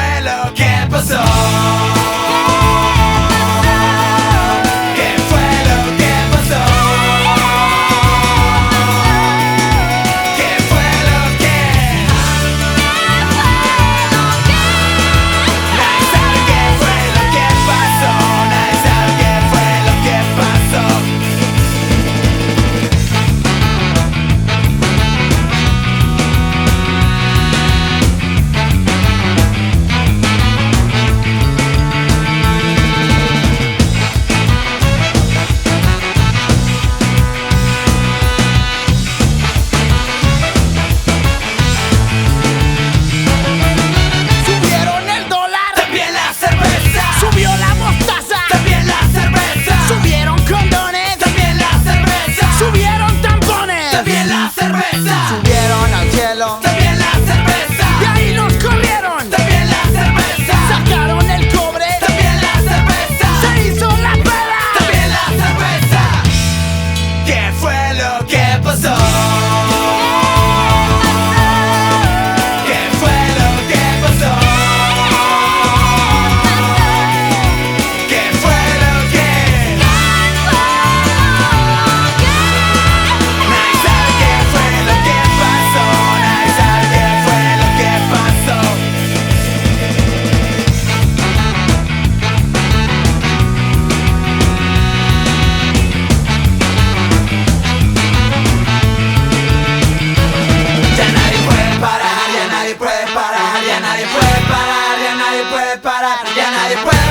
fue lo que pasó? ¿Qué fue lo que pasó? ¿Qué fue lo que? Nadie sabe qué fue lo que pasó. Nadie sabe qué fue lo que pasó. Subieron el dólar, También la cerveza, subió la mostaza, también la cerveza, subieron condones, también la cerveza, subieron tampones, también la cerveza, subieron al cielo, también la cerveza, de ahí nos corrieron, también la cerveza, sacaron el cobre, también la cerveza, se hizo la peda. también la cerveza. ¿Qué fue lo que pasó? ¿Qué fue lo que pasó? ¿Qué fue lo que? Nadie sabe qué fue lo que pasó. Nadie sabe qué fue lo que pasó. Ya nadie puede parar, ya nadie puede parar, ya nadie puede parar, ya nadie puede parar, ya nadie puede